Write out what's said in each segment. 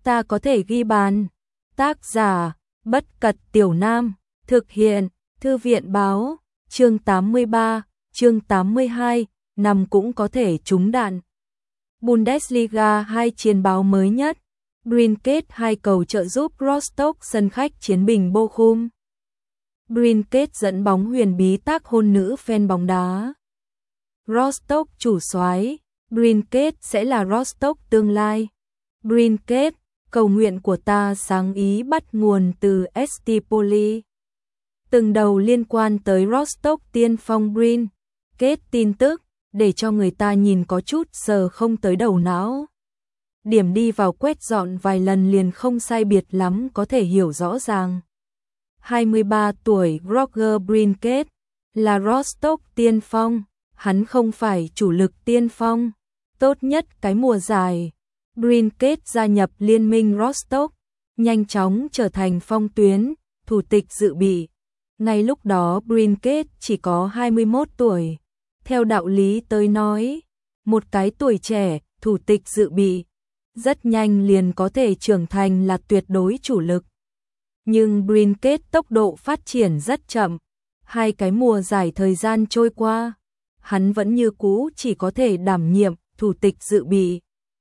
ta có thể ghi bàn. Tác giả, Bất Cật Tiểu Nam, thực hiện, Thư viện Báo, chương 83, chương 82, nằm cũng có thể trúng đạn. Bundesliga 2 chiến báo mới nhất, Brinket 2 cầu trợ giúp Rostock sân khách chiến bình Bochum. Brinket dẫn bóng huyền bí tác hôn nữ fan bóng đá. Rostock chủ soái, Brinket sẽ là Rostock tương lai. Brinket, cầu nguyện của ta sáng ý bắt nguồn từ Stipoli. Từng đầu liên quan tới Rostock tiên phong Brinket tin tức, để cho người ta nhìn có chút sờ không tới đầu não. Điểm đi vào quét dọn vài lần liền không sai biệt lắm có thể hiểu rõ ràng. 23 tuổi Roger Brinket là Rostock tiên phong, hắn không phải chủ lực tiên phong. Tốt nhất cái mùa giải, Brinket gia nhập liên minh Rostock, nhanh chóng trở thành phong tuyến, thủ tịch dự bị. Ngay lúc đó Brinket chỉ có 21 tuổi. Theo đạo lý tới nói, một cái tuổi trẻ, thủ tịch dự bị, rất nhanh liền có thể trưởng thành là tuyệt đối chủ lực. Nhưng Brinket tốc độ phát triển rất chậm, 2 cái mùa giải thời gian trôi qua, hắn vẫn như cũ chỉ có thể đảm nhiệm thủ tịch dự bị.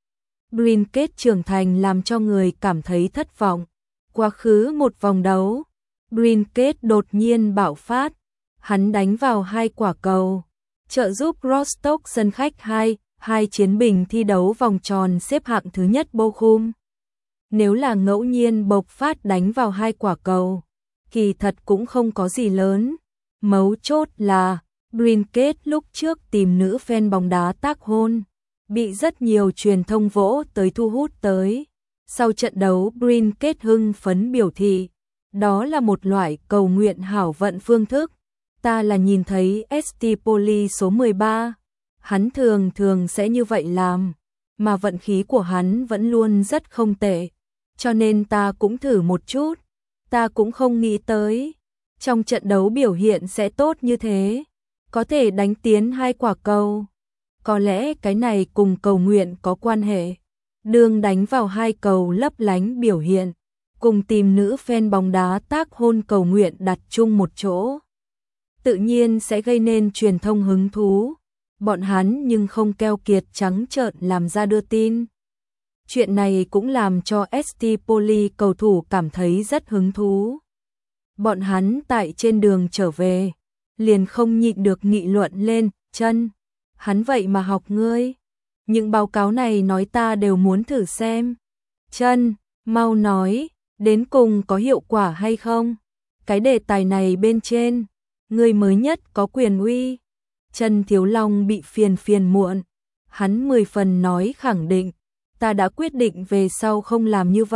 Brinket trưởng thành làm cho người cảm thấy thất vọng. Quá khứ một vòng đấu, Brinket đột nhiên bạo phát, hắn đánh vào 2 quả cầu, trợ giúp Rostock sân khách 2 chiến bình thi đấu vòng tròn xếp hạng thứ nhất Bochum. Nếu là ngẫu nhiên bộc phát đánh vào 2 quả cầu, kỳ thật cũng không có gì lớn. Mấu chốt là Brinket lúc trước tìm nữ fan bóng đá tác hôn, bị rất nhiều truyền thông vỗ tới thu hút tới. Sau trận đấu Brinket hưng phấn biểu thị, đó là một loại cầu nguyện hảo vận phương thức. Ta là nhìn thấy Stipoli số 13, hắn thường sẽ như vậy làm, mà vận khí của hắn vẫn luôn rất không tệ, cho nên ta cũng thử một chút. Ta cũng không nghĩ tới, trong trận đấu biểu hiện sẽ tốt như thế, có thể đánh tiến 2 quả cầu. Có lẽ cái này cùng cầu nguyện có quan hệ. Đường đánh vào 2 cầu lấp lánh biểu hiện, cùng tìm nữ fan bóng đá tác hôn cầu nguyện đặt chung một chỗ, tự nhiên sẽ gây nên truyền thông hứng thú. Bọn hắn nhưng không keo kiệt trắng trợn làm ra đưa tin. Chuyện này cũng làm cho Stipoli cầu thủ cảm thấy rất hứng thú. Bọn hắn tại trên đường trở về, liền không nhịn được nghị luận lên, Chân, hắn vậy mà học ngươi. Những báo cáo này nói ta đều muốn thử xem. Chân, mau nói, đến cùng có hiệu quả hay không? Cái đề tài này bên trên, ngươi mới nhất có quyền uy. Trần Thiếu Long bị phiền muộn, hắn 10 phần nói khẳng định, ta đã quyết định về sau không làm như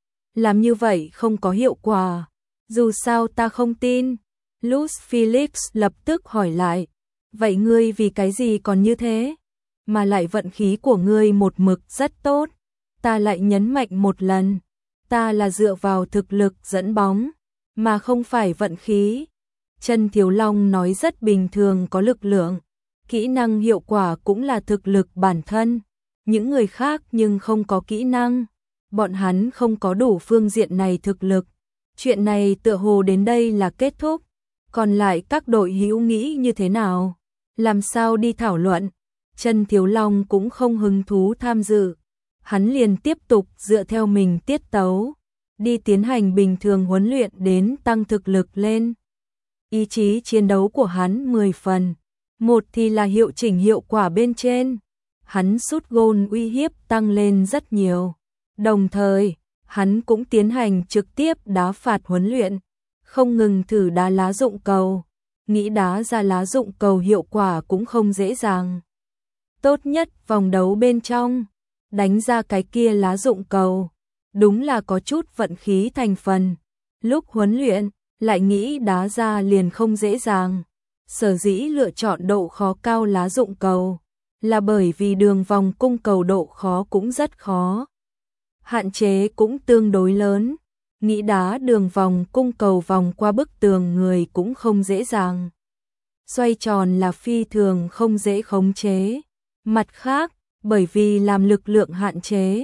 vậy không có hiệu quả, dù sao ta không tin. Luz Phillips lập tức hỏi lại, vậy ngươi vì cái gì còn như thế? Mà lại vận khí của ngươi một mực rất tốt. Ta lại nhấn mạnh một lần, ta là dựa vào thực lực dẫn bóng, mà không phải vận khí. Trần Thiếu Long nói rất bình thường có lực lượng, kỹ năng hiệu quả cũng là thực lực bản thân. Những người khác nhưng không có kỹ năng, bọn hắn không có đủ phương diện này thực lực. Chuyện này tựa hồ đến đây là kết thúc, còn lại các đội hữu nghĩ như thế nào? Làm sao đi thảo luận? Trần Thiếu Long cũng không hứng thú tham dự, hắn liền tiếp tục dựa theo mình tiết tấu, đi tiến hành bình thường huấn luyện đến tăng thực lực lên. Ý chí chiến đấu của hắn 10 phần, một thì là hiệu chỉnh hiệu quả bên trên, hắn sút gôn uy hiếp tăng lên rất nhiều. Đồng thời, hắn cũng tiến hành trực tiếp đá phạt huấn luyện, không ngừng thử đá lá dụng cầu, nghĩ đá ra lá dụng cầu hiệu quả cũng không dễ dàng. Tốt nhất vòng đấu bên trong, đánh ra cái kia lá dụng cầu, đúng là có chút vận khí thành phần. Lúc huấn luyện, lại nghĩ đá ra liền không dễ dàng. Sở dĩ lựa chọn độ khó cao lá dụng cầu, là bởi vì đường vòng cung cầu độ khó cũng rất khó. Hạn chế cũng tương đối lớn, nghĩ đá đường vòng cung cầu vòng qua bức tường người cũng không dễ dàng. Xoay tròn là phi thường không dễ khống chế. Mặt khác, bởi vì làm lực lượng hạn chế,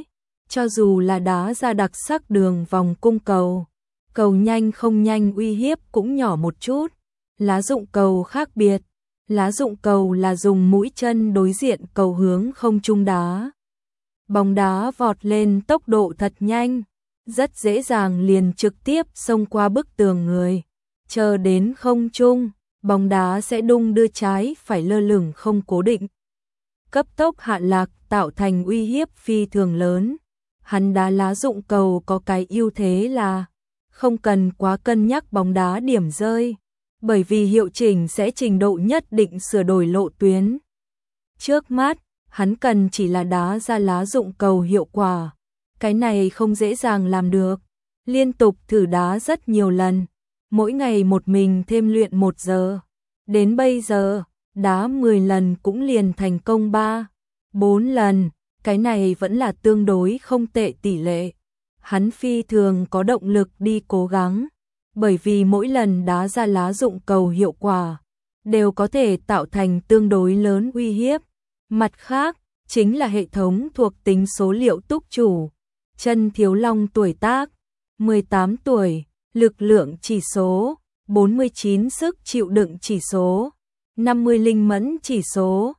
Cho dù là đá ra đặc sắc đường vòng cung cầu, cầu nhanh không nhanh uy hiếp cũng nhỏ một chút. Lá dụng cầu khác biệt, lá dụng cầu là dùng mũi chân đối diện cầu hướng không trung đá. Bóng đá vọt lên tốc độ thật nhanh, rất dễ dàng liền trực tiếp xông qua bức tường người. Chờ đến không trung, bóng đá sẽ đung đưa trái phải lơ lửng không cố định. Cấp tốc hạ lạc tạo thành uy hiếp phi thường lớn. Hắn đá lá dụng cầu có cái ưu thế là không cần quá cân nhắc bóng đá điểm rơi, bởi vì hiệu chỉnh sẽ trình độ nhất định sửa đổi lộ tuyến. Trước mắt, hắn cần chỉ là đá ra lá dụng cầu hiệu quả. Cái này không dễ dàng làm được. Liên tục thử đá rất nhiều lần, mỗi ngày một mình thêm luyện 1 giờ. Đến bây giờ, đá 10 lần cũng liền thành công 3-4 lần. Cái này vẫn là tương đối không tệ tỷ lệ. Hắn phi thường có động lực đi cố gắng, bởi vì mỗi lần đá ra lá dụng cầu hiệu quả, đều có thể tạo thành tương đối lớn uy hiếp. Mặt khác, chính là hệ thống thuộc tính số liệu túc chủ. Chân Thiếu Long tuổi tác, 18 tuổi, lực lượng chỉ số, 49 sức chịu đựng chỉ số, 50 linh mẫn chỉ số,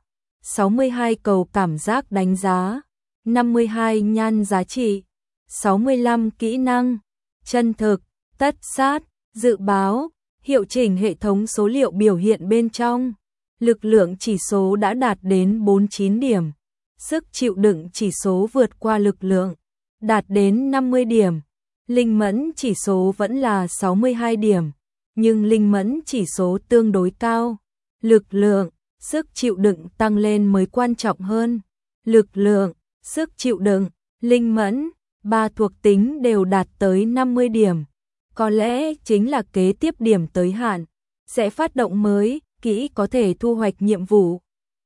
62 cầu cảm giác đánh giá, 52 nhan giá trị, 65 kỹ năng, chân thực, tất sát, dự báo, hiệu chỉnh hệ thống số liệu biểu hiện bên trong. Lực lượng chỉ số đã đạt đến 49 điểm, sức chịu đựng chỉ số vượt qua lực lượng, đạt đến 50 điểm. Linh mẫn chỉ số vẫn là 62 điểm, nhưng linh mẫn chỉ số tương đối cao. Lực lượng, sức chịu đựng tăng lên mới quan trọng hơn. Lực lượng, sức chịu đựng, linh mẫn, 3 thuộc tính đều đạt tới 50 điểm. Có lẽ chính là kế tiếp điểm tới hạn, sẽ phát động mới, kỹ có thể thu hoạch nhiệm vụ.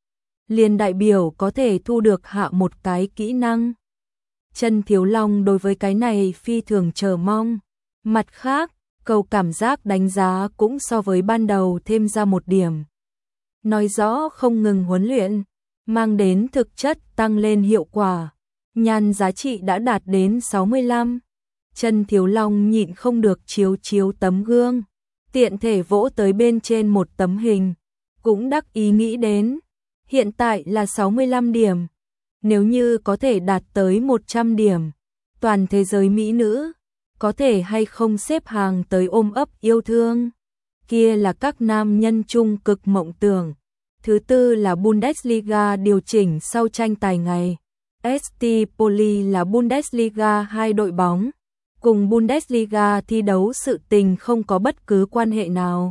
Liền đại biểu có thể thu được hạ một cái kỹ năng. Chân Thiếu Long đối với cái này phi thường chờ mong. Mặt khác, cầu cảm giác đánh giá cũng so với ban đầu thêm ra 1 điểm. Nói rõ không ngừng huấn luyện, mang đến thực chất tăng lên hiệu quả. Nhan giá trị đã đạt đến 65. Chân Thiếu Long nhịn không được chiếu tấm gương, tiện thể vỗ tới bên trên một tấm hình, cũng đắc ý nghĩ đến, hiện tại là 65 điểm, nếu như có thể đạt tới 100 điểm, toàn thế giới mỹ nữ, có thể hay không xếp hàng tới ôm ấp yêu thương, kia là các nam nhân trung cực mộng tưởng. Thứ tư là Bundesliga điều chỉnh sau tranh tài ngày. ST Poli là Bundesliga 2 đội bóng, cùng Bundesliga thi đấu sự tình không có bất cứ quan hệ nào.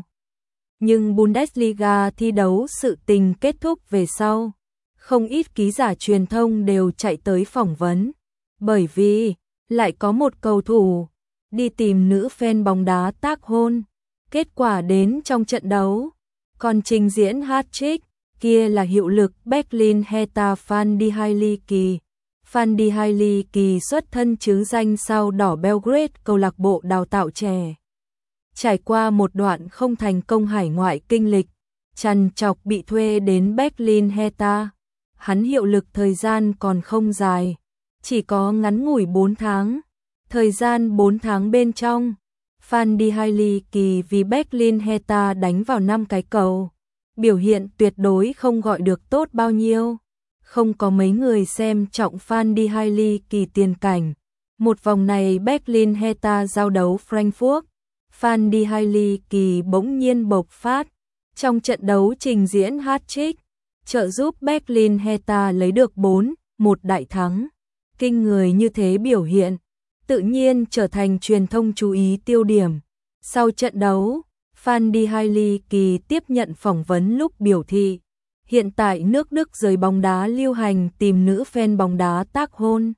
Nhưng Bundesliga thi đấu sự tình kết thúc về sau, không ít ký giả truyền thông đều chạy tới phỏng vấn, bởi vì lại có một cầu thủ đi tìm nữ fan bóng đá tác hôn. Kết quả đến trong trận đấu, còn trình diễn hat-trick, kia là hiệu lực Berlin Hertha Van die Heilige. Van die Heilige xuất thân chứ danh sao đỏ Belgrade câu lạc bộ đào tạo trẻ. Trải qua một đoạn không thành công hải ngoại kinh lịch, trằn trọc bị thuê đến Berlin Hertha. Hắn hiệu lực thời gian còn không dài, chỉ có ngắn ngủi 4 tháng. Thời gian 4 tháng bên trong, Van die Heilige vì Berlin Hertha đánh vào 5 cái cầu. Biểu hiện tuyệt đối không gọi được tốt bao nhiêu. Không có mấy người xem trọng Van die Heilige tiền cảnh. Một vòng này Berlin Hertha giao đấu Frankfurt, Van die Heilige bỗng nhiên bộc phát. Trong trận đấu trình diễn hat-trick, trợ giúp Berlin Hertha lấy được 4-1 đại thắng. Kinh người như thế biểu hiện, tự nhiên trở thành truyền thông chú ý tiêu điểm. Sau trận đấu, Van die Heilige tiếp nhận phỏng vấn lúc biểu thị, hiện tại nước Đức giới bóng đá lưu hành tìm nữ fan bóng đá tác hôn.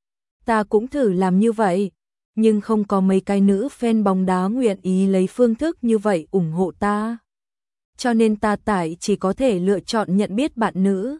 Ta cũng thử làm như vậy, nhưng không có mấy cái nữ fan bóng đá nguyện ý lấy phương thức như vậy ủng hộ ta. Cho nên ta chỉ có thể lựa chọn nhận biết bạn nữ.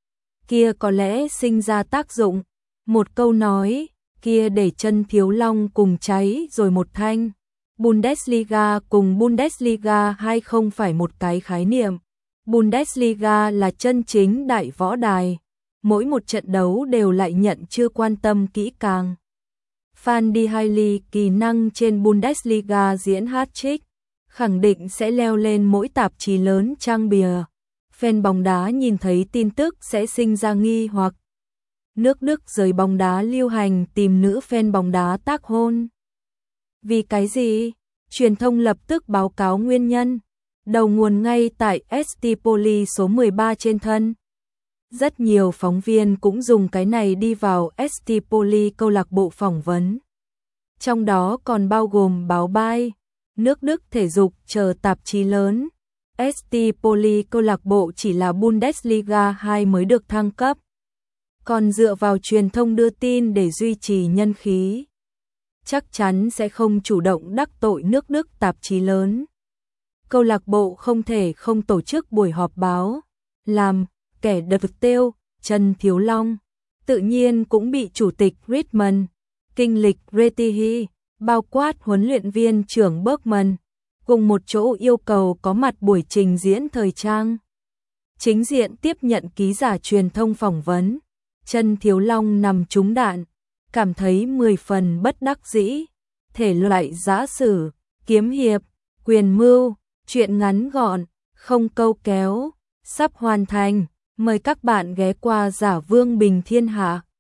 Kia có lẽ sinh ra tác dụng. Một câu nói, kia để Chân Thiếu Long cùng cháy rồi một thanh. Bundesliga cùng Bundesliga 2 không phải một cái khái niệm. Bundesliga là chân chính đại võ đài, mỗi một trận đấu đều lại nhận chưa quan tâm kỹ càng. Van die Haily kỳ năng trên Bundesliga diễn hat-trick, khẳng định sẽ leo lên mỗi tạp chí lớn trang bìa. Fan bóng đá nhìn thấy tin tức sẽ sinh ra nghi hoặc. Nước Đức giới bóng đá lưu hành tìm nữ fan bóng đá tác hôn. Vì cái gì? Truyền thông lập tức báo cáo nguyên nhân. Đầu nguồn ngay tại ST Poli số 13 trên thân. Rất nhiều phóng viên cũng dùng cái này đi vào ST Poli câu lạc bộ phỏng vấn. Trong đó còn bao gồm báo Bild, nước Đức thể dục chờ tạp chí lớn. ST Poli câu lạc bộ chỉ là Bundesliga 2 mới được thăng cấp. Còn dựa vào truyền thông đưa tin để duy trì nhân khí, chắc chắn sẽ không chủ động đắc tội nước Đức tạp chí lớn. Câu lạc bộ không thể không tổ chức buổi họp báo, làm kẻ đập tiêu, Trần Thiếu Long, tự nhiên cũng bị chủ tịch Ritman, kinh lịch Retihi, bao quát huấn luyện viên trưởng Bergman, cùng một chỗ yêu cầu có mặt buổi trình diễn thời trang. Chính diện tiếp nhận ký giả truyền thông phỏng vấn, Trần Thiếu Long nằm trúng đạn, cảm thấy 10 phần bất đắc dĩ, thể loại giã sử, kiếm hiệp, quyền mưu, truyện ngắn gọn, không câu kéo, sắp hoàn thành, mời các bạn ghé qua Giả Vương Bình Thiên Hạ.